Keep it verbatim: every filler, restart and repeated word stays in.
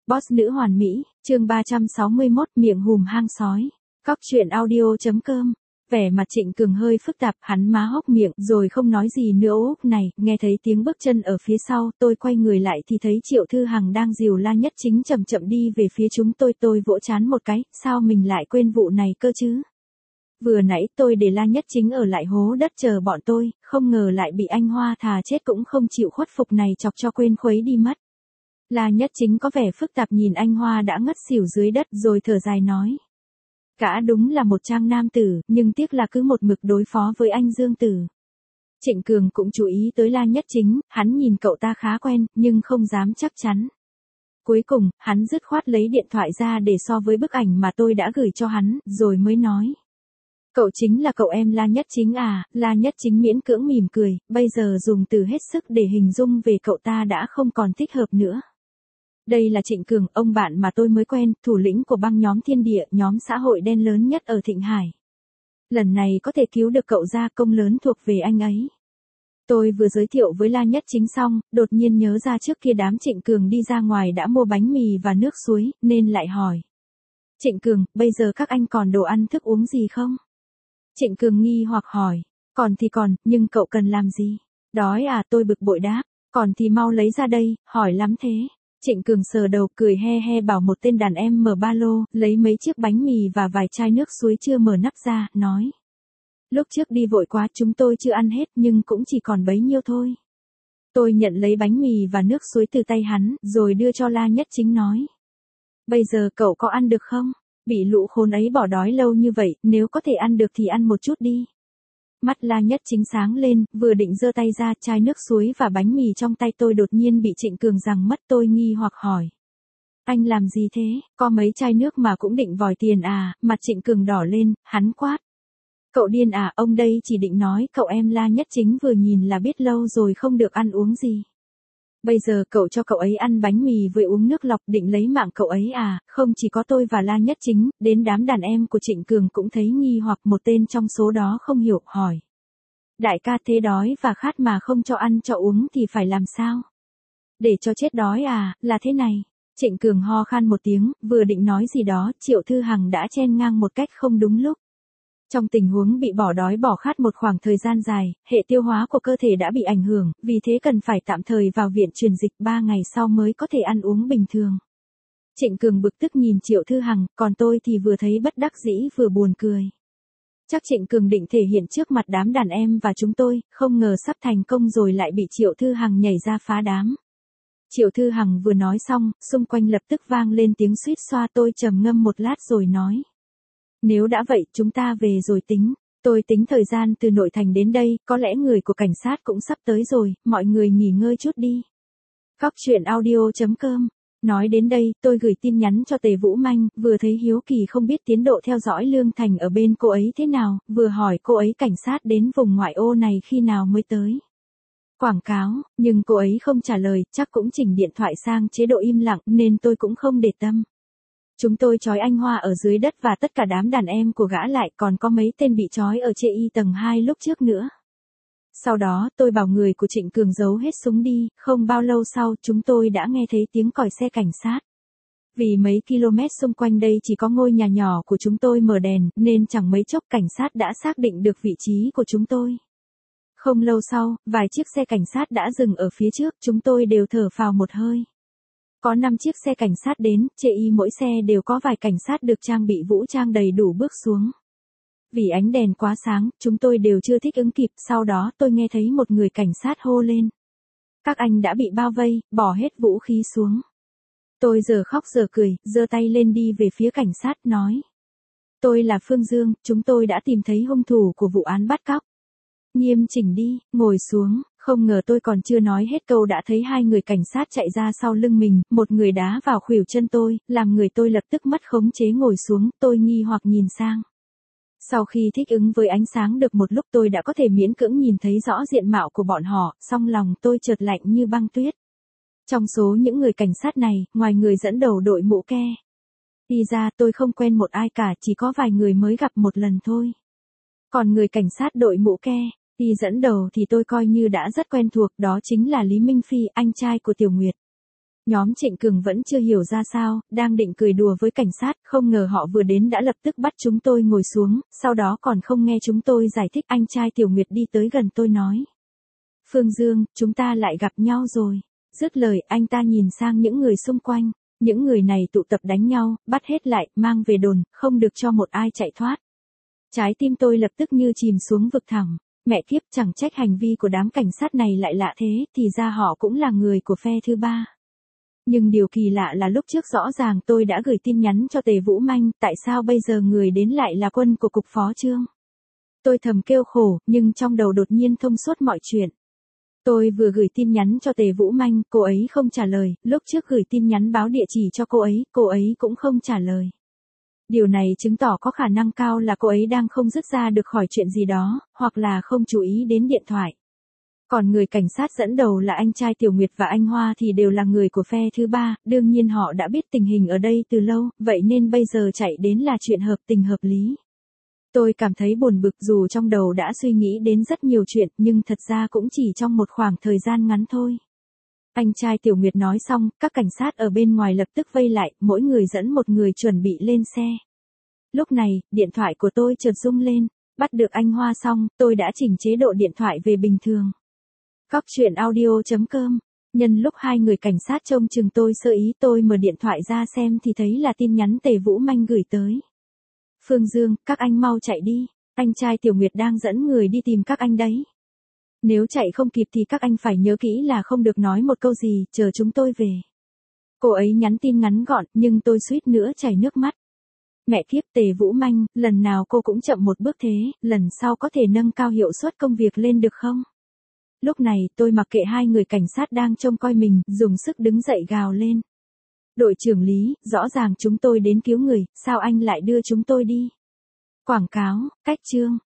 Boss nữ hoàn mỹ, chương ba trăm sáu mươi mốt, miệng hùm hang sói. Cóc truyện audio.com. Vẻ mặt Trịnh Cường hơi phức tạp, hắn má hốc miệng, rồi không nói gì nữa. Úp này, nghe thấy tiếng bước chân ở phía sau, tôi quay người lại thì thấy Triệu Thư Hằng đang dìu La Nhất Chính chậm chậm đi về phía chúng tôi. Tôi vỗ trán một cái, sao mình lại quên vụ này cơ chứ? Vừa nãy tôi để La Nhất Chính ở lại hố đất chờ bọn tôi, không ngờ lại bị anh Hoa thà chết cũng không chịu khuất phục này chọc cho quên khuấy đi mất. La Nhất Chính có vẻ phức tạp nhìn anh Hoa đã ngất xỉu dưới đất rồi thở dài nói. Gã đúng là một trang nam tử, nhưng tiếc là cứ một mực đối phó với anh Dương Tử. Trịnh Cường cũng chú ý tới La Nhất Chính, hắn nhìn cậu ta khá quen, nhưng không dám chắc chắn. Cuối cùng, hắn dứt khoát lấy điện thoại ra để so với bức ảnh mà tôi đã gửi cho hắn, rồi mới nói. Cậu chính là cậu em La Nhất Chính à? La Nhất Chính miễn cưỡng mỉm cười, bây giờ dùng từ hết sức để hình dung về cậu ta đã không còn thích hợp nữa. Đây là Trịnh Cường, ông bạn mà tôi mới quen, thủ lĩnh của băng nhóm Thiên Địa, nhóm xã hội đen lớn nhất ở Thịnh Hải. Lần này có thể cứu được cậu ra, công lớn thuộc về anh ấy. Tôi vừa giới thiệu với La Nhất Chính xong, đột nhiên nhớ ra trước kia đám Trịnh Cường đi ra ngoài đã mua bánh mì và nước suối, nên lại hỏi. Trịnh Cường, bây giờ các anh còn đồ ăn thức uống gì không? Trịnh Cường nghi hoặc hỏi. Còn thì còn, nhưng cậu cần làm gì? Đói à? Tôi bực bội đáp. Còn thì mau lấy ra đây, hỏi lắm thế. Trịnh Cường sờ đầu cười he he bảo một tên đàn em mở ba lô, lấy mấy chiếc bánh mì và vài chai nước suối chưa mở nắp ra, nói. Lúc trước đi vội quá chúng tôi chưa ăn hết nhưng cũng chỉ còn bấy nhiêu thôi. Tôi nhận lấy bánh mì và nước suối từ tay hắn, rồi đưa cho La Nhất Chính nói. Bây giờ cậu có ăn được không? Bị lũ khốn ấy bỏ đói lâu như vậy, nếu có thể ăn được thì ăn một chút đi. Mắt La Nhất Chính sáng lên, vừa định giơ tay ra, chai nước suối và bánh mì trong tay tôi đột nhiên bị Trịnh Cường giằng mất. Tôi nghi hoặc hỏi. Anh làm gì thế? Có mấy chai nước mà cũng định vòi tiền à? Mặt Trịnh Cường đỏ lên, hắn quát. Cậu điên à? Ông đây chỉ định nói cậu em La Nhất Chính vừa nhìn là biết lâu rồi không được ăn uống gì. Bây giờ cậu cho cậu ấy ăn bánh mì với uống nước lọc, định lấy mạng cậu ấy à? Không chỉ có tôi và La Nhất Chính, đến đám đàn em của Trịnh Cường cũng thấy nghi hoặc. Một tên trong số đó không hiểu, hỏi. Đại ca, thế đói và khát mà không cho ăn cho uống thì phải làm sao? Để cho chết đói à? Là thế này. Trịnh Cường ho khan một tiếng, vừa định nói gì đó, Triệu Thư Hằng đã chen ngang một cách không đúng lúc. Trong tình huống bị bỏ đói bỏ khát một khoảng thời gian dài, hệ tiêu hóa của cơ thể đã bị ảnh hưởng, vì thế cần phải tạm thời vào viện truyền dịch, ba ngày sau mới có thể ăn uống bình thường. Trịnh Cường bực tức nhìn Triệu Thư Hằng, còn tôi thì vừa thấy bất đắc dĩ vừa buồn cười. Chắc Trịnh Cường định thể hiện trước mặt đám đàn em và chúng tôi, không ngờ sắp thành công rồi lại bị Triệu Thư Hằng nhảy ra phá đám. Triệu Thư Hằng vừa nói xong, xung quanh lập tức vang lên tiếng suýt xoa. Tôi trầm ngâm một lát rồi nói. Nếu đã vậy, chúng ta về rồi tính. Tôi tính thời gian từ nội thành đến đây, có lẽ người của cảnh sát cũng sắp tới rồi, mọi người nghỉ ngơi chút đi. Cóc truyện audio.com. Nói đến đây, tôi gửi tin nhắn cho Tề Vũ Manh, vừa thấy hiếu kỳ không biết tiến độ theo dõi Lương Thành ở bên cô ấy thế nào, vừa hỏi cô ấy cảnh sát đến vùng ngoại ô này khi nào mới tới. Quảng cáo, nhưng cô ấy không trả lời, chắc cũng chỉnh điện thoại sang chế độ im lặng nên tôi cũng không để tâm. Chúng tôi trói anh Hoa ở dưới đất và tất cả đám đàn em của gã lại, còn có mấy tên bị trói ở chê y tầng hai lúc trước nữa. Sau đó tôi bảo người của Trịnh Cường giấu hết súng đi, không bao lâu sau chúng tôi đã nghe thấy tiếng còi xe cảnh sát. Vì mấy km xung quanh đây chỉ có ngôi nhà nhỏ của chúng tôi mở đèn, nên chẳng mấy chốc cảnh sát đã xác định được vị trí của chúng tôi. Không lâu sau, vài chiếc xe cảnh sát đã dừng ở phía trước, chúng tôi đều thở phào một hơi. Có năm chiếc xe cảnh sát đến, chê y mỗi xe đều có vài cảnh sát được trang bị vũ trang đầy đủ bước xuống. Vì ánh đèn quá sáng, chúng tôi đều chưa thích ứng kịp, sau đó tôi nghe thấy một người cảnh sát hô lên. Các anh đã bị bao vây, bỏ hết vũ khí xuống. Tôi giờ khóc giờ cười, giơ tay lên đi về phía cảnh sát, nói. Tôi là Phương Dương, chúng tôi đã tìm thấy hung thủ của vụ án bắt cóc. Nghiêm chỉnh đi, ngồi xuống. Không ngờ tôi còn chưa nói hết câu đã thấy hai người cảnh sát chạy ra sau lưng mình, một người đá vào khuỷu chân tôi, làm người tôi lập tức mất khống chế ngồi xuống. Tôi nghi hoặc nhìn sang. Sau khi thích ứng với ánh sáng được một lúc, tôi đã có thể miễn cưỡng nhìn thấy rõ diện mạo của bọn họ, song lòng tôi chợt lạnh như băng tuyết. Trong số những người cảnh sát này, ngoài người dẫn đầu đội mũ ke đi ra, tôi không quen một ai cả, chỉ có vài người mới gặp một lần thôi. Còn người cảnh sát đội mũ ke đi dẫn đầu thì tôi coi như đã rất quen thuộc, đó chính là Lý Minh Phi, anh trai của Tiểu Nguyệt. Nhóm Trịnh Cường vẫn chưa hiểu ra sao, đang định cười đùa với cảnh sát, không ngờ họ vừa đến đã lập tức bắt chúng tôi ngồi xuống, sau đó còn không nghe chúng tôi giải thích. Anh trai Tiểu Nguyệt đi tới gần tôi nói. Phương Dương, chúng ta lại gặp nhau rồi. Dứt lời, anh ta nhìn sang những người xung quanh. Những người này tụ tập đánh nhau, bắt hết lại, mang về đồn, không được cho một ai chạy thoát. Trái tim tôi lập tức như chìm xuống vực thẳm. Mẹ kiếp, chẳng trách hành vi của đám cảnh sát này lại lạ thế, thì ra họ cũng là người của phe thứ ba. Nhưng điều kỳ lạ là lúc trước rõ ràng tôi đã gửi tin nhắn cho Tề Vũ Manh, tại sao bây giờ người đến lại là quân của cục phó Trương? Tôi thầm kêu khổ, nhưng trong đầu đột nhiên thông suốt mọi chuyện. Tôi vừa gửi tin nhắn cho Tề Vũ Manh, cô ấy không trả lời, lúc trước gửi tin nhắn báo địa chỉ cho cô ấy, cô ấy cũng không trả lời. Điều này chứng tỏ có khả năng cao là cô ấy đang không dứt ra được khỏi chuyện gì đó, hoặc là không chú ý đến điện thoại. Còn người cảnh sát dẫn đầu là anh trai Tiểu Nguyệt và anh Hoa thì đều là người của phe thứ ba, đương nhiên họ đã biết tình hình ở đây từ lâu, vậy nên bây giờ chạy đến là chuyện hợp tình hợp lý. Tôi cảm thấy buồn bực dù trong đầu đã suy nghĩ đến rất nhiều chuyện, nhưng thật ra cũng chỉ trong một khoảng thời gian ngắn thôi. Anh trai Tiểu Nguyệt nói xong, các cảnh sát ở bên ngoài lập tức vây lại, mỗi người dẫn một người chuẩn bị lên xe. Lúc này, điện thoại của tôi chợt rung lên, bắt được anh Hoa xong, tôi đã chỉnh chế độ điện thoại về bình thường. Cóc truyện audio chấm com. Nhân lúc hai người cảnh sát trông chừng tôi sơ ý, tôi mở điện thoại ra xem thì thấy là tin nhắn Tề Vũ Manh gửi tới. Phương Dương, các anh mau chạy đi, anh trai Tiểu Nguyệt đang dẫn người đi tìm các anh đấy. Nếu chạy không kịp thì các anh phải nhớ kỹ là không được nói một câu gì, chờ chúng tôi về. Cô ấy nhắn tin ngắn gọn, nhưng tôi suýt nữa chảy nước mắt. Mẹ kiếp, Tề Vũ Manh, lần nào cô cũng chậm một bước thế, lần sau có thể nâng cao hiệu suất công việc lên được không? Lúc này, tôi mặc kệ hai người cảnh sát đang trông coi mình, dùng sức đứng dậy gào lên. Đội trưởng Lý, rõ ràng chúng tôi đến cứu người, sao anh lại đưa chúng tôi đi? Quảng cáo, cách chương.